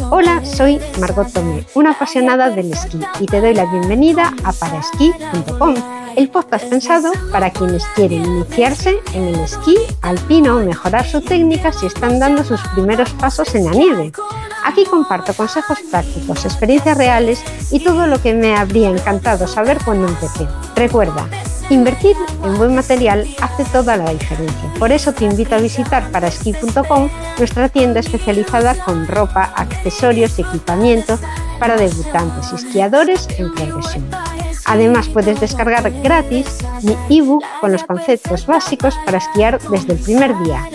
Hola, soy Margot Tomé, una apasionada del esquí, y te doy la bienvenida a paraesquí.com, el podcast pensado para quienes quieren iniciarse en el esquí alpino o mejorar su técnica si están dando sus primeros pasos en la nieve. Aquí comparto consejos prácticos, experiencias reales y todo lo que me habría encantado saber cuando empecé. Recuerda, invertir en buen material hace toda la diferencia. Por eso te invito a visitar paraesquí.com, nuestra tienda especializada con ropa, accesorios y equipamiento para debutantes y esquiadores en progresión. Además, puedes descargar gratis mi ebook con los conceptos básicos para esquiar desde el primer día.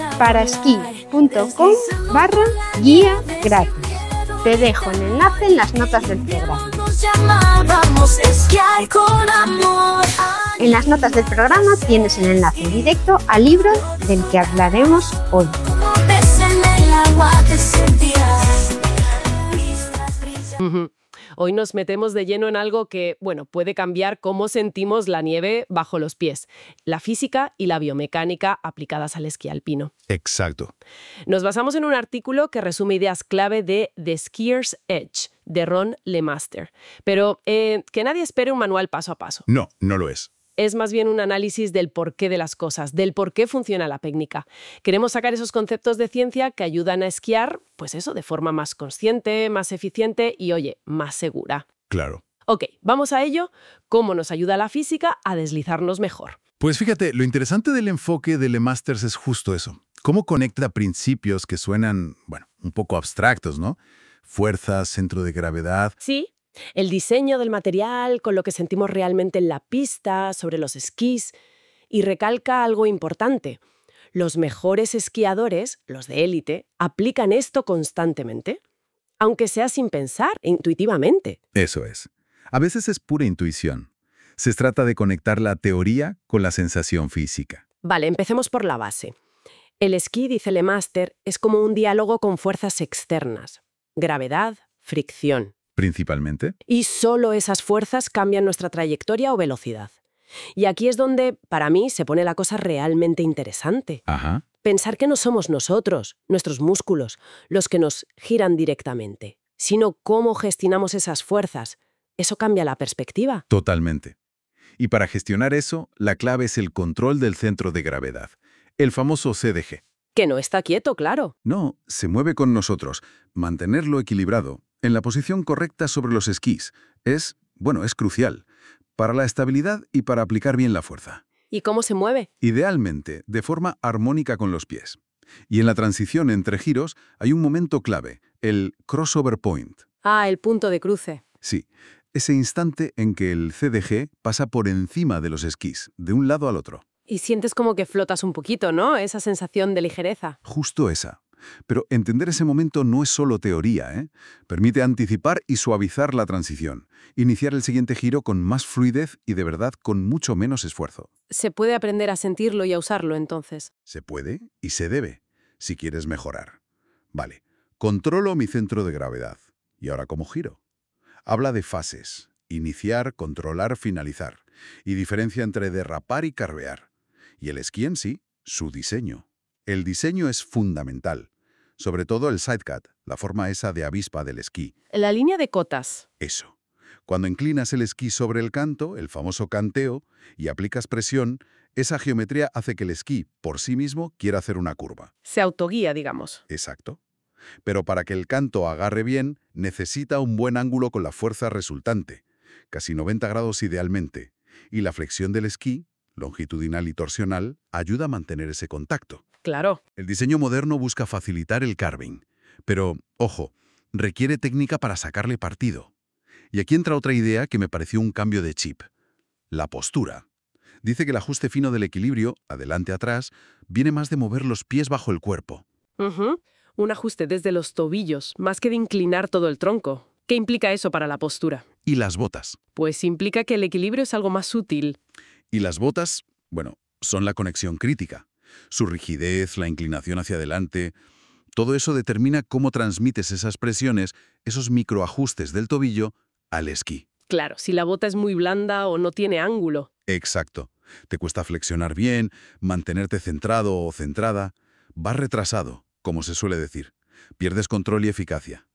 paraesquí.com/guía gratis. Te dejo el enlace en las notas del programa. En las notas del programa tienes el enlace directo al libro del que hablaremos hoy. Hoy nos metemos de lleno en algo que, puede cambiar cómo sentimos la nieve bajo los pies. La física y la biomecánica aplicadas al esquí alpino. Exacto. Nos basamos en un artículo que resume ideas clave de The Skier's Edge, de Ron LeMaster. Pero que nadie espere un manual paso a paso. No, no lo es. Es más bien un análisis del porqué de las cosas, del por qué funciona la técnica. Queremos sacar esos conceptos de ciencia que ayudan a esquiar, de forma más consciente, más eficiente y, más segura. Claro. Ok, vamos a ello. ¿Cómo nos ayuda la física a deslizarnos mejor? Pues fíjate, lo interesante del enfoque de LeMaster es justo eso. Cómo conecta principios que suenan, un poco abstractos, ¿no? Fuerza, centro de gravedad. Sí. El diseño del material, con lo que sentimos realmente en la pista, sobre los esquís, y recalca algo importante. Los mejores esquiadores, los de élite, aplican esto constantemente, aunque sea sin pensar, intuitivamente. Eso es. A veces es pura intuición. Se trata de conectar la teoría con la sensación física. Vale, empecemos por la base. El esquí, dice LeMaster, es como un diálogo con fuerzas externas. Gravedad, fricción. ¿Principalmente? Y solo esas fuerzas cambian nuestra trayectoria o velocidad. Y aquí es donde, para mí, se pone la cosa realmente interesante. Ajá. Pensar que no somos nosotros, nuestros músculos, los que nos giran directamente, sino cómo gestionamos esas fuerzas. Eso cambia la perspectiva. Totalmente. Y para gestionar eso, la clave es el control del centro de gravedad, el famoso CDG. Que no está quieto, claro. No, se mueve con nosotros. Mantenerlo equilibrado, en la posición correcta sobre los esquís, es crucial para la estabilidad y para aplicar bien la fuerza. ¿Y cómo se mueve? Idealmente, de forma armónica con los pies. Y en la transición entre giros hay un momento clave, el crossover point. Ah, el punto de cruce. Sí, ese instante en que el CDG pasa por encima de los esquís, de un lado al otro. Y sientes como que flotas un poquito, ¿no? Esa sensación de ligereza. Justo esa. Pero entender ese momento no es solo teoría, ¿eh? Permite anticipar y suavizar la transición, iniciar el siguiente giro con más fluidez y de verdad con mucho menos esfuerzo. ¿Se puede aprender a sentirlo y a usarlo entonces? Se puede y se debe, si quieres mejorar. Vale, controlo mi centro de gravedad. ¿Y ahora cómo giro? Habla de fases, iniciar, controlar, finalizar, y diferencia entre derrapar y carvear. Y el esquí en sí, su diseño. El diseño es fundamental. Sobre todo el sidecut, la forma esa de avispa del esquí. La línea de cotas. Eso. Cuando inclinas el esquí sobre el canto, el famoso canteo, y aplicas presión, esa geometría hace que el esquí, por sí mismo, quiera hacer una curva. Se autoguía, digamos. Exacto. Pero para que el canto agarre bien, necesita un buen ángulo con la fuerza resultante, casi 90 grados idealmente, y la flexión del esquí, longitudinal y torsional, ayuda a mantener ese contacto. Claro. El diseño moderno busca facilitar el carving, pero, ojo, requiere técnica para sacarle partido. Y aquí entra otra idea que me pareció un cambio de chip. La postura. Dice que el ajuste fino del equilibrio, adelante-atrás, viene más de mover los pies bajo el cuerpo. Un ajuste desde los tobillos, más que de inclinar todo el tronco. ¿Qué implica eso para la postura? ¿Y las botas? Pues implica que el equilibrio es algo más sutil. Y las botas, son la conexión crítica. Su rigidez, la inclinación hacia adelante, todo eso determina cómo transmites esas presiones, esos microajustes del tobillo, al esquí. Claro, si la bota es muy blanda o no tiene ángulo. Exacto. Te cuesta flexionar bien, mantenerte centrado o centrada. Vas retrasado, como se suele decir. Pierdes control y eficacia.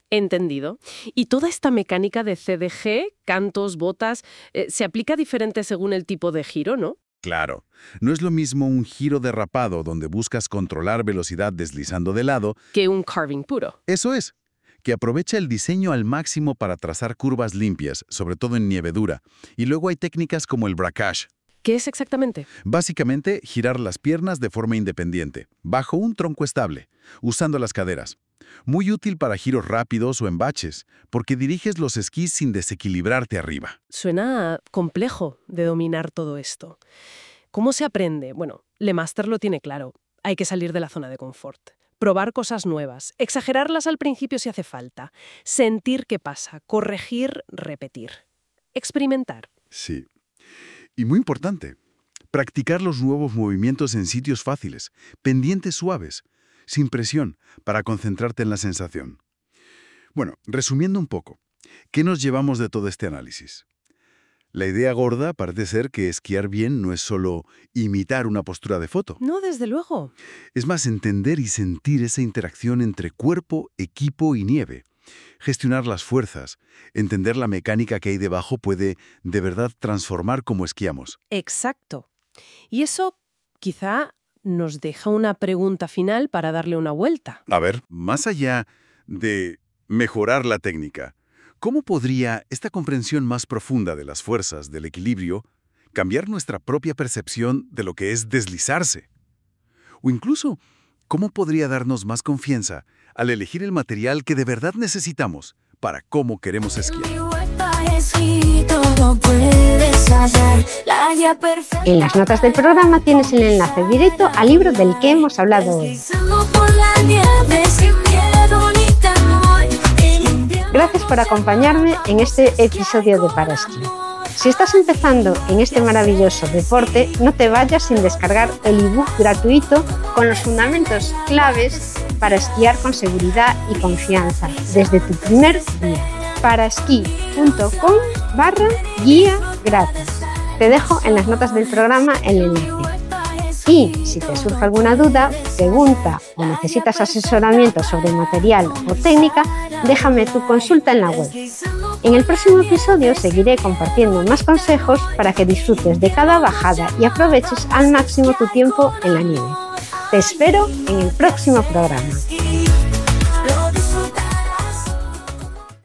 Entendido. ¿Y toda esta mecánica de CDG, cantos, botas, se aplica diferente según el tipo de giro, no? Claro, no es lo mismo un giro derrapado donde buscas controlar velocidad deslizando de lado. Que un carving puro. Eso es, que aprovecha el diseño al máximo para trazar curvas limpias, sobre todo en nieve dura. Y luego hay técnicas como el braquage. ¿Qué es exactamente? Básicamente, girar las piernas de forma independiente, bajo un tronco estable, usando las caderas. Muy útil para giros rápidos o en baches, porque diriges los esquís sin desequilibrarte arriba. Suena complejo de dominar todo esto. ¿Cómo se aprende? Bueno, LeMaster lo tiene claro. Hay que salir de la zona de confort. Probar cosas nuevas, exagerarlas al principio si hace falta, sentir qué pasa, corregir, repetir. Experimentar. Sí. Y muy importante, practicar los nuevos movimientos en sitios fáciles, pendientes suaves, sin presión, para concentrarte en la sensación. Bueno, resumiendo un poco, ¿qué nos llevamos de todo este análisis? La idea gorda parece ser que esquiar bien no es solo imitar una postura de foto. No, desde luego. Es más entender y sentir esa interacción entre cuerpo, equipo y nieve. Gestionar las fuerzas, entender la mecánica que hay debajo puede de verdad transformar cómo esquiamos. Exacto. Y eso quizá nos deja una pregunta final para darle una vuelta. A ver, más allá de mejorar la técnica, ¿cómo podría esta comprensión más profunda de las fuerzas, del equilibrio, cambiar nuestra propia percepción de lo que es deslizarse? O incluso, ¿cómo podría darnos más confianza al elegir el material que de verdad necesitamos para cómo queremos esquiar? En las notas del programa tienes el enlace directo al libro del que hemos hablado hoy. Gracias por acompañarme en este episodio de Para Esquí. Si estás empezando en este maravilloso deporte, no te vayas sin descargar el ebook gratuito con los fundamentos claves para esquiar con seguridad y confianza desde tu primer día. paraesquí.com/guía gratis. Te dejo en las notas del programa el enlace. Y si te surge alguna duda, pregunta o necesitas asesoramiento sobre material o técnica, déjame tu consulta en la web. En el próximo episodio seguiré compartiendo más consejos para que disfrutes de cada bajada y aproveches al máximo tu tiempo en la nieve. Te espero en el próximo programa.